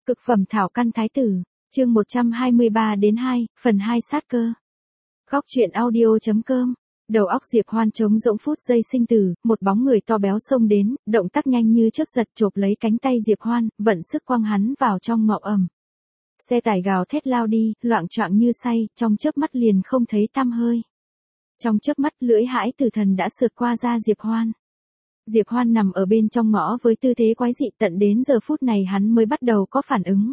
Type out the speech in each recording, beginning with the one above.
Cực phẩm thảo căn thái tử, chương 123-2, phần 2 sát cơ. Góc truyện audio.com. Đầu óc Diệp Hoan trống rỗng phút giây sinh tử, một bóng người to béo xông đến, động tác nhanh như chớp giật chộp lấy cánh tay Diệp Hoan, vận sức quăng hắn vào trong ngõ ầm. Xe tải gào thét lao đi, loạng choạng như say, trong chớp mắt liền không thấy tăm hơi. Trong chớp mắt lưỡi hãi tử thần đã sượt qua da Diệp Hoan. Diệp Hoan nằm ở bên trong ngõ với tư thế quái dị, tận đến giờ phút này hắn mới bắt đầu có phản ứng.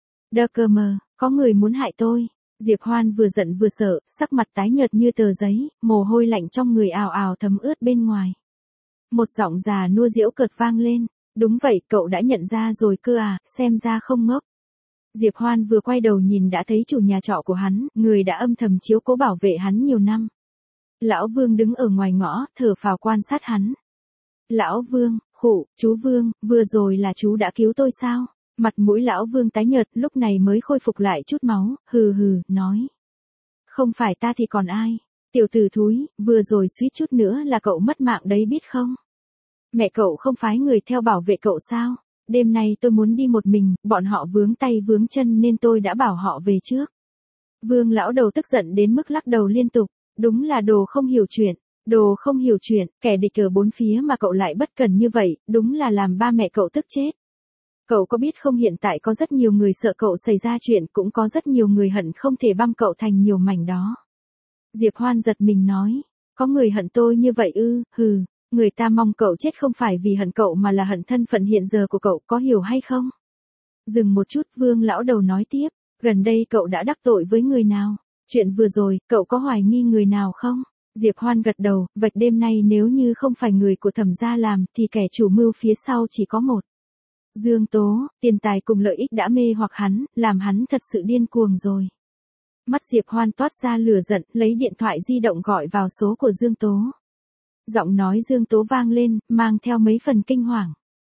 Đơ cơ mờ, có người muốn hại tôi. Diệp Hoan vừa giận vừa sợ, sắc mặt tái nhợt như tờ giấy, mồ hôi lạnh trong người ào ào thấm ướt bên ngoài. Một giọng già nua giễu cợt vang lên, đúng vậy, cậu đã nhận ra rồi cơ à, xem ra không ngốc. Diệp Hoan vừa quay đầu nhìn đã thấy chủ nhà trọ của hắn, người đã âm thầm chiếu cố bảo vệ hắn nhiều năm. Lão Vương đứng ở ngoài ngõ, thở phào quan sát hắn. Lão Vương, khụ, chú Vương, vừa rồi là chú đã cứu tôi sao? Mặt mũi Lão Vương tái nhợt, lúc này mới khôi phục lại chút máu, hừ hừ, nói. Không phải ta thì còn ai? Tiểu tử thúi, vừa rồi suýt chút nữa là cậu mất mạng đấy biết không? Mẹ cậu không phái người theo bảo vệ cậu sao? Đêm nay tôi muốn đi một mình, bọn họ vướng tay vướng chân nên tôi đã bảo họ về trước. Vương lão đầu tức giận đến mức lắc đầu liên tục, đúng là đồ không hiểu chuyện. Đồ không hiểu chuyện, kẻ địch ở bốn phía mà cậu lại bất cần như vậy, đúng là làm ba mẹ cậu tức chết. Cậu có biết không, hiện tại có rất nhiều người sợ cậu xảy ra chuyện, cũng có rất nhiều người hận không thể băm cậu thành nhiều mảnh đó. Diệp Hoan giật mình nói, có người hận tôi như vậy ư? Hừ, người ta mong cậu chết không phải vì hận cậu mà là hận thân phận hiện giờ của cậu, có hiểu hay không? Dừng một chút, Vương lão đầu nói tiếp, gần đây cậu đã đắc tội với người nào? Chuyện vừa rồi, cậu có hoài nghi người nào không? Diệp Hoan gật đầu, vạch đêm nay nếu như không phải người của Thẩm gia làm thì kẻ chủ mưu phía sau chỉ có một. Dương Tố, tiền tài cùng lợi ích đã mê hoặc hắn, làm hắn thật sự điên cuồng rồi. Mắt Diệp Hoan toát ra lửa giận, lấy điện thoại di động gọi vào số của Dương Tố. Giọng nói Dương Tố vang lên, mang theo mấy phần kinh hoàng.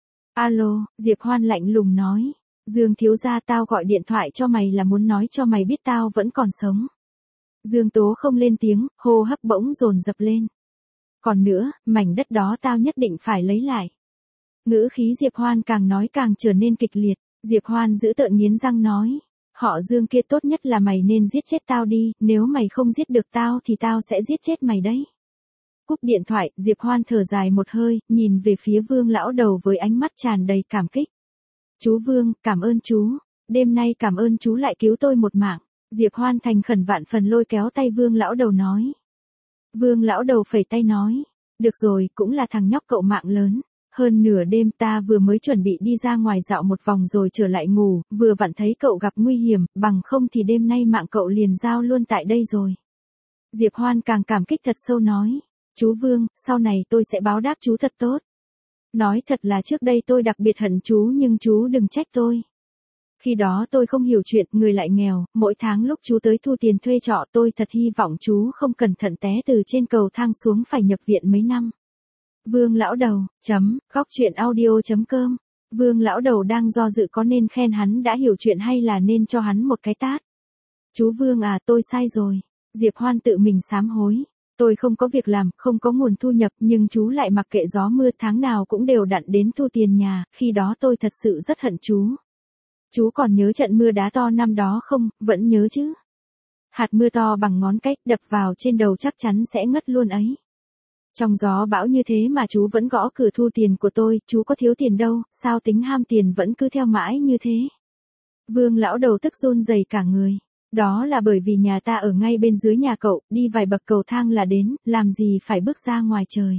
Alo, Diệp Hoan lạnh lùng nói. Dương thiếu gia, tao gọi điện thoại cho mày là muốn nói cho mày biết tao vẫn còn sống. Dương Tố không lên tiếng, hô hấp bỗng dồn dập lên. Còn nữa, mảnh đất đó tao nhất định phải lấy lại. Ngữ khí Diệp Hoan càng nói càng trở nên kịch liệt. Diệp Hoan giữ tợn nghiến răng nói. Họ Dương kia tốt nhất là mày nên giết chết tao đi, nếu mày không giết được tao thì tao sẽ giết chết mày đấy. Cúp điện thoại, Diệp Hoan thở dài một hơi, nhìn về phía Vương lão đầu với ánh mắt tràn đầy cảm kích. Chú Vương, cảm ơn chú. Đêm nay cảm ơn chú lại cứu tôi một mạng. Diệp Hoan thành khẩn vạn phần lôi kéo tay Vương lão đầu nói. Vương lão đầu phẩy tay nói. Được rồi, cũng là thằng nhóc cậu mạng lớn. Hơn nửa đêm ta vừa mới chuẩn bị đi ra ngoài dạo một vòng rồi trở lại ngủ, vừa vặn thấy cậu gặp nguy hiểm, bằng không thì đêm nay mạng cậu liền giao luôn tại đây rồi. Diệp Hoan càng cảm kích thật sâu nói. Chú Vương, sau này tôi sẽ báo đáp chú thật tốt. Nói thật là trước đây tôi đặc biệt hận chú nhưng chú đừng trách tôi. Khi đó tôi không hiểu chuyện, người lại nghèo, mỗi tháng lúc chú tới thu tiền thuê trọ tôi thật hy vọng chú không cẩn thận té từ trên cầu thang xuống phải nhập viện mấy năm. Vương lão đầu, góc truyện audio.com. Vương lão đầu đang do dự có nên khen hắn đã hiểu chuyện hay là nên cho hắn một cái tát. Chú Vương à, tôi sai rồi. Diệp Hoan tự mình sám hối. Tôi không có việc làm, không có nguồn thu nhập, nhưng chú lại mặc kệ gió mưa, tháng nào cũng đều đặn đến thu tiền nhà, khi đó tôi thật sự rất hận chú. Chú còn nhớ trận mưa đá to năm đó không? Vẫn nhớ chứ. Hạt mưa to bằng ngón cái, đập vào trên đầu chắc chắn sẽ ngất luôn ấy. Trong gió bão như thế mà chú vẫn gõ cửa thu tiền của tôi, chú có thiếu tiền đâu, sao tính ham tiền vẫn cứ theo mãi như thế? Vương lão đầu tức run rẩy cả người. Đó là bởi vì nhà ta ở ngay bên dưới nhà cậu, đi vài bậc cầu thang là đến, làm gì phải bước ra ngoài trời.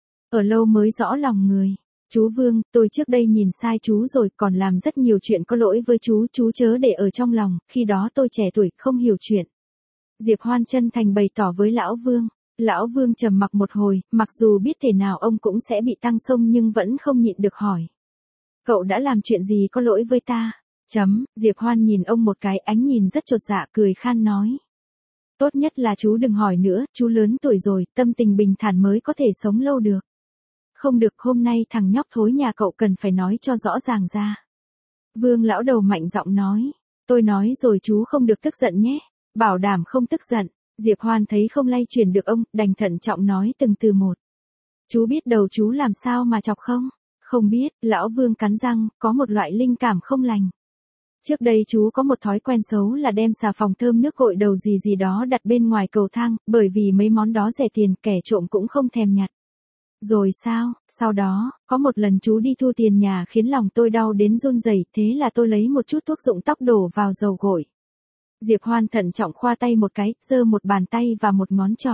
Ở lâu mới rõ lòng người. Chú Vương, tôi trước đây nhìn sai chú rồi, còn làm rất nhiều chuyện có lỗi với chú chớ để ở trong lòng, khi đó tôi trẻ tuổi, không hiểu chuyện. Diệp Hoan chân thành bày tỏ với Lão Vương. Lão Vương trầm mặc một hồi, mặc dù biết thể nào ông cũng sẽ bị tăng xông nhưng vẫn không nhịn được hỏi. Cậu đã làm chuyện gì có lỗi với ta? Diệp Hoan nhìn ông một cái, ánh nhìn rất chột dạ, cười khan nói. Tốt nhất là chú đừng hỏi nữa, chú lớn tuổi rồi, tâm tình bình thản mới có thể sống lâu được. Không được, hôm nay thằng nhóc thối nhà cậu cần phải nói cho rõ ràng ra. Vương lão đầu mạnh giọng nói. Tôi nói rồi chú không được tức giận nhé. Bảo đảm không tức giận. Diệp Hoan thấy không lay chuyển được ông, đành thận trọng nói từng từ một. Chú biết đầu chú làm sao mà chọc không? Không biết, Lão Vương cắn răng, có một loại linh cảm không lành. Trước đây chú có một thói quen xấu là đem xà phòng thơm nước gội đầu gì gì đó đặt bên ngoài cầu thang, bởi vì mấy món đó rẻ tiền, kẻ trộm cũng không thèm nhặt. Rồi sao, sau đó, có một lần chú đi thu tiền nhà khiến lòng tôi đau đến run rẩy, thế là tôi lấy một chút thuốc rụng tóc đổ vào dầu gội. Diệp Hoan thận trọng khoa tay một cái, giơ một bàn tay và một ngón trỏ.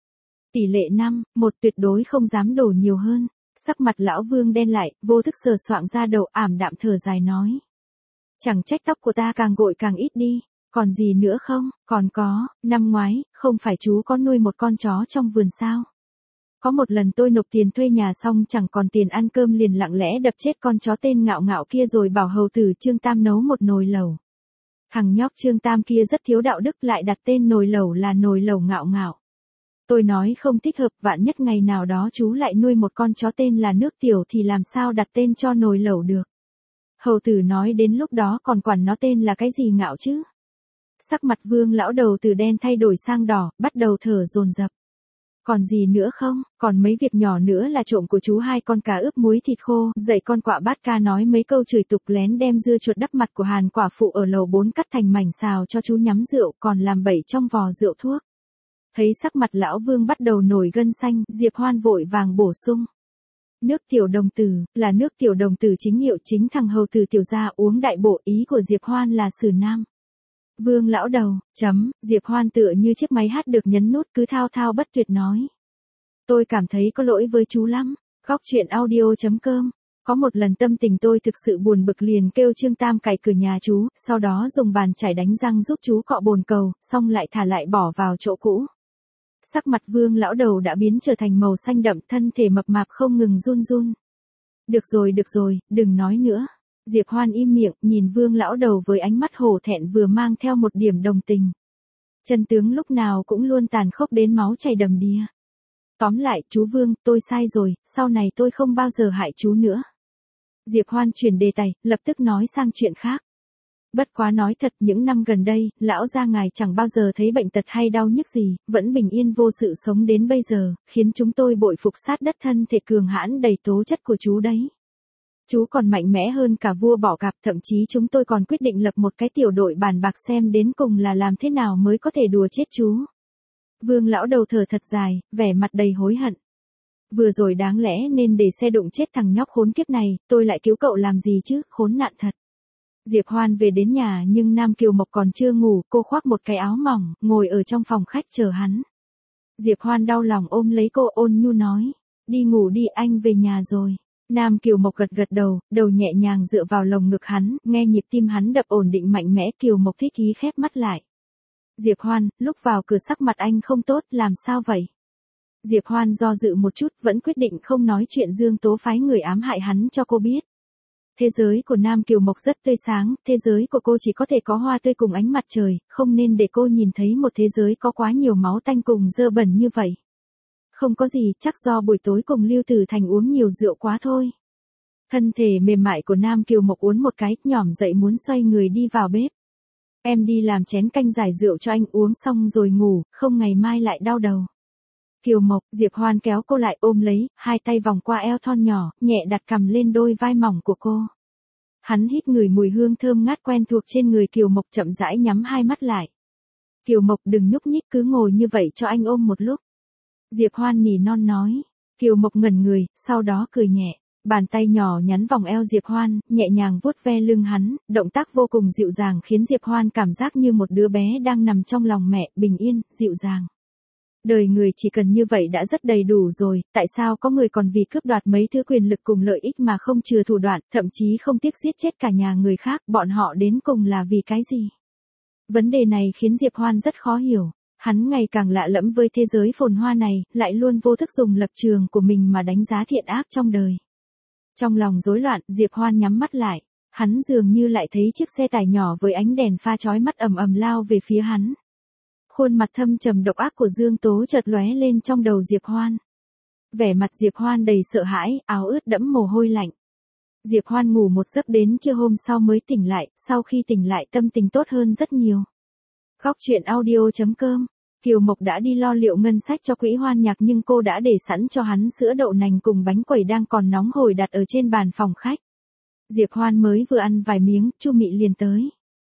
Tỷ lệ 5:1 tuyệt đối không dám đổ nhiều hơn. Sắc mặt lão Vương đen lại, vô thức sờ soạng ra đầu, ảm đạm thở dài nói. Chẳng trách tóc của ta càng gội càng ít đi. Còn gì nữa không? Còn có, năm ngoái, không phải chú có nuôi một con chó trong vườn sao? Có một lần tôi nộp tiền thuê nhà xong chẳng còn tiền ăn cơm liền lặng lẽ đập chết con chó tên Ngạo Ngạo kia rồi bảo hầu tử Trương Tam nấu một nồi lẩu. Thằng nhóc Trương Tam kia rất thiếu đạo đức lại đặt tên nồi lẩu là nồi lẩu Ngạo Ngạo. Tôi nói không thích hợp, vạn nhất ngày nào đó chú lại nuôi một con chó tên là Nước Tiểu thì làm sao đặt tên cho nồi lẩu được. Hầu tử nói đến lúc đó còn quản nó tên là cái gì Ngạo chứ. Sắc mặt Vương lão đầu từ đen thay đổi sang đỏ, bắt đầu thở dồn dập. Còn gì nữa không? Còn mấy việc nhỏ nữa là trộm của chú 2 con cá ướp muối thịt khô, dạy con quạ bát ca nói mấy câu chửi tục, lén đem dưa chuột đắp mặt của Hàn quả phụ ở lầu 4 cắt thành mảnh xào cho chú nhắm rượu, còn làm bậy trong vò rượu thuốc. Thấy sắc mặt lão Vương bắt đầu nổi gân xanh, Diệp Hoan vội vàng bổ sung. Nước Tiểu đồng tử, là nước Tiểu đồng tử chính hiệu, chính thằng hầu tử tiểu gia uống đại bộ, ý của Diệp Hoan là Sử Nam. Vương lão đầu, Diệp Hoan tựa như chiếc máy hát được nhấn nút cứ thao thao bất tuyệt nói. Tôi cảm thấy có lỗi với chú lắm. Góc truyện audio.com. Có một lần tâm tình tôi thực sự buồn bực liền kêu Trương Tam cày cửa nhà chú, sau đó dùng bàn chải đánh răng giúp chú cọ bồn cầu, xong lại thả lại bỏ vào chỗ cũ. Sắc mặt Vương lão đầu đã biến trở thành màu xanh đậm, thân thể mập mạp không ngừng run run. Được rồi, đừng nói nữa. Diệp Hoan im miệng, nhìn Vương lão đầu với ánh mắt hổ thẹn vừa mang theo một điểm đồng tình. Chân tướng lúc nào cũng luôn tàn khốc đến máu chảy đầm đìa. Tóm lại, chú Vương, tôi sai rồi, sau này tôi không bao giờ hại chú nữa. Diệp Hoan chuyển đề tài, lập tức nói sang chuyện khác. Bất quá nói thật, những năm gần đây, lão gia ngài chẳng bao giờ thấy bệnh tật hay đau nhức gì, vẫn bình yên vô sự sống đến bây giờ, khiến chúng tôi bội phục sát đất, thân thể cường hãn đầy tố chất của chú đấy. Chú còn mạnh mẽ hơn cả vua bỏ cạp, thậm chí chúng tôi còn quyết định lập một cái tiểu đội bàn bạc xem đến cùng là làm thế nào mới có thể đùa chết chú. Vương lão đầu thở thật dài, vẻ mặt đầy hối hận. Vừa rồi đáng lẽ nên để xe đụng chết thằng nhóc khốn kiếp này, tôi lại cứu cậu làm gì chứ, khốn nạn thật. Diệp Hoan về đến nhà nhưng Nam Kiều Mộc còn chưa ngủ, cô khoác một cái áo mỏng, ngồi ở trong phòng khách chờ hắn. Diệp Hoan đau lòng ôm lấy cô, ôn nhu nói, đi ngủ đi, anh về nhà rồi. Nam Kiều Mộc gật gật đầu, đầu nhẹ nhàng dựa vào lồng ngực hắn, nghe nhịp tim hắn đập ổn định mạnh mẽ. Kiều Mộc thích ý khép mắt lại. Diệp Hoan, lúc vào cửa sắc mặt anh không tốt, làm sao vậy? Diệp Hoan do dự một chút, vẫn quyết định không nói chuyện Dương Tố phái người ám hại hắn cho cô biết. Thế giới của Nam Kiều Mộc rất tươi sáng, thế giới của cô chỉ có thể có hoa tươi cùng ánh mặt trời, không nên để cô nhìn thấy một thế giới có quá nhiều máu tanh cùng dơ bẩn như vậy. Không có gì, chắc do buổi tối cùng Lưu Tử Thành uống nhiều rượu quá thôi. Thân thể mềm mại của Nam Kiều Mộc uốn một cái, nhỏm dậy muốn xoay người đi vào bếp. Em đi làm chén canh giải rượu cho anh uống xong rồi ngủ, không ngày mai lại đau đầu. Kiều Mộc, Diệp Hoan kéo cô lại ôm lấy, hai tay vòng qua eo thon nhỏ, nhẹ đặt cằm lên đôi vai mỏng của cô. Hắn hít ngửi mùi hương thơm ngát quen thuộc trên người Kiều Mộc, chậm rãi nhắm hai mắt lại. Kiều Mộc đừng nhúc nhích, cứ ngồi như vậy cho anh ôm một lúc. Diệp Hoan nỉ non nói. Kiều Mộc ngẩn người, sau đó cười nhẹ. Bàn tay nhỏ nhắn vòng eo Diệp Hoan, nhẹ nhàng vuốt ve lưng hắn, động tác vô cùng dịu dàng khiến Diệp Hoan cảm giác như một đứa bé đang nằm trong lòng mẹ, bình yên, dịu dàng. Đời người chỉ cần như vậy đã rất đầy đủ rồi, tại sao có người còn vì cướp đoạt mấy thứ quyền lực cùng lợi ích mà không chừa thủ đoạn, thậm chí không tiếc giết chết cả nhà người khác, bọn họ đến cùng là vì cái gì? Vấn đề này khiến Diệp Hoan rất khó hiểu. Hắn ngày càng lạ lẫm với thế giới phồn hoa này, lại luôn vô thức dùng lập trường của mình mà đánh giá thiện ác trong đời. Trong lòng rối loạn, Diệp Hoan nhắm mắt lại. Hắn dường như lại thấy chiếc xe tải nhỏ với ánh đèn pha chói mắt ầm ầm lao về phía hắn. Khuôn mặt thâm trầm độc ác của Dương Tố chợt lóe lên trong đầu Diệp Hoan. Vẻ mặt Diệp Hoan đầy sợ hãi, áo ướt đẫm mồ hôi lạnh. Diệp Hoan ngủ một giấc đến trưa hôm sau mới tỉnh lại, sau khi tỉnh lại tâm tình tốt hơn rất nhiều. Góc truyện audio.com. Kiều Mộc đã đi lo liệu ngân sách cho quỹ Hoan Nhạc nhưng cô đã để sẵn cho hắn sữa đậu nành cùng bánh quẩy đang còn nóng hổi đặt ở trên bàn phòng khách. Diệp Hoan mới vừa ăn vài miếng, Chu Mị liền tới.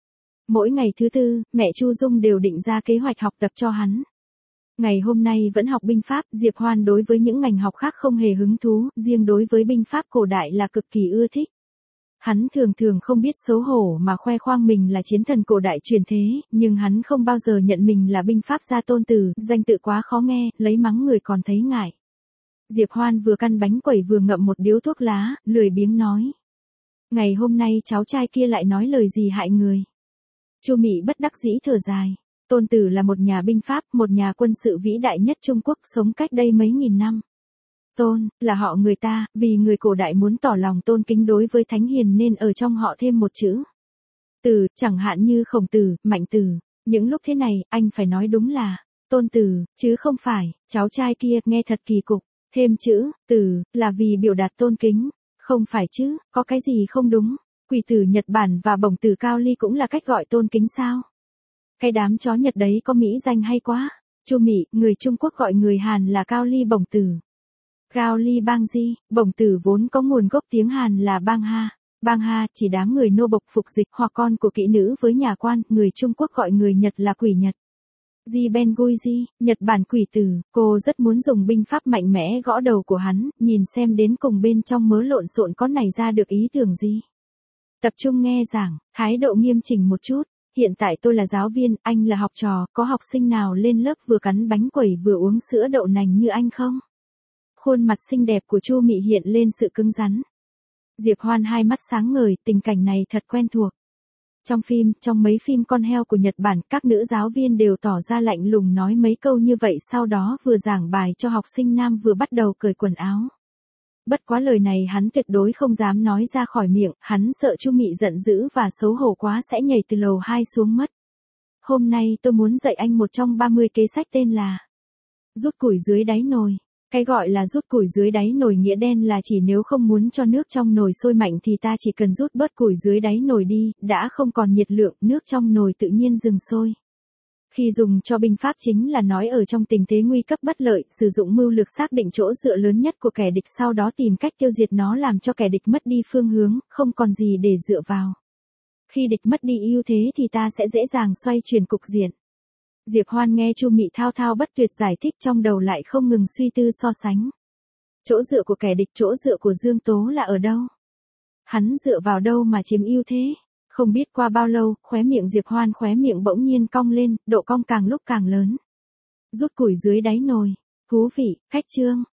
Mỗi ngày thứ tư, mẹ Chu Dung đều định ra kế hoạch học tập cho hắn. Ngày hôm nay vẫn học binh pháp, Diệp Hoan đối với những ngành học khác không hề hứng thú, riêng đối với binh pháp cổ đại là cực kỳ ưa thích. Hắn thường thường không biết xấu hổ mà khoe khoang mình là chiến thần cổ đại truyền thế, nhưng hắn không bao giờ nhận mình là binh pháp gia tôn tử, danh tự quá khó nghe, lấy mắng người còn thấy ngại. Diệp Hoan vừa căn bánh quẩy vừa ngậm một điếu thuốc lá, lười biếng nói. Ngày hôm nay cháu trai kia lại nói lời gì hại người. Chu Mị bất đắc dĩ thở dài. Tôn tử là một nhà binh pháp, một nhà quân sự vĩ đại nhất Trung Quốc sống cách đây mấy nghìn năm. Tôn, là họ người ta, vì người cổ đại muốn tỏ lòng tôn kính đối với thánh hiền nên ở trong họ thêm một chữ. Tử, chẳng hạn như Khổng Tử, Mạnh Tử. Những lúc thế này, anh phải nói đúng là, Tôn Tử, chứ không phải, cháu trai kia, nghe thật kỳ cục. Thêm chữ, Tử, là vì biểu đạt tôn kính. Không phải chứ, có cái gì không đúng. Quỷ tử Nhật Bản và bổng tử Cao Ly cũng là cách gọi tôn kính sao? Cái đám chó Nhật đấy có mỹ danh hay quá. Chu Mị, người Trung Quốc gọi người Hàn là Cao Ly bổng tử. Cao Ly Bang Di, bổng tử vốn có nguồn gốc tiếng Hàn là Bang Ha. Bang Ha chỉ đám người nô bộc phục dịch hoặc con của kỹ nữ với nhà quan, người Trung Quốc gọi người Nhật là quỷ Nhật. Ji Ben Gui Ji, Nhật Bản quỷ tử, cô rất muốn dùng binh pháp mạnh mẽ gõ đầu của hắn, nhìn xem đến cùng bên trong mớ lộn xộn có nảy ra được ý tưởng gì. Tập trung nghe giảng, thái độ nghiêm chỉnh một chút. Hiện tại tôi là giáo viên, anh là học trò, có học sinh nào lên lớp vừa cắn bánh quẩy vừa uống sữa đậu nành như anh không? Khuôn mặt xinh đẹp của Chu Mị hiện lên sự cứng rắn. Diệp Hoan hai mắt sáng ngời, tình cảnh này thật quen thuộc. Trong mấy phim con heo của Nhật Bản, các nữ giáo viên đều tỏ ra lạnh lùng nói mấy câu như vậy, sau đó vừa giảng bài cho học sinh nam vừa bắt đầu cởi quần áo. Bất quá lời này hắn tuyệt đối không dám nói ra khỏi miệng, hắn sợ Chu Mị giận dữ và xấu hổ quá sẽ nhảy từ lầu 2 xuống mất. Hôm nay tôi muốn dạy anh một trong 30 kế sách tên là rút củi dưới đáy nồi. Cái gọi là rút củi dưới đáy nồi nghĩa đen là chỉ nếu không muốn cho nước trong nồi sôi mạnh thì ta chỉ cần rút bớt củi dưới đáy nồi đi, đã không còn nhiệt lượng, nước trong nồi tự nhiên dừng sôi. Khi dùng cho binh pháp chính là nói ở trong tình thế nguy cấp bất lợi, sử dụng mưu lược xác định chỗ dựa lớn nhất của kẻ địch, sau đó tìm cách tiêu diệt nó làm cho kẻ địch mất đi phương hướng, không còn gì để dựa vào. Khi địch mất đi ưu thế thì ta sẽ dễ dàng xoay chuyển cục diện. Diệp Hoan nghe Chu Mị thao thao bất tuyệt giải thích, trong đầu lại không ngừng suy tư so sánh. Chỗ dựa của kẻ địch, chỗ dựa của Dương Tố là ở đâu? Hắn dựa vào đâu mà chiếm ưu thế? Không biết qua bao lâu, khóe miệng Diệp Hoan bỗng nhiên cong lên, độ cong càng lúc càng lớn. Rút củi dưới đáy nồi. Thú vị, khách trương.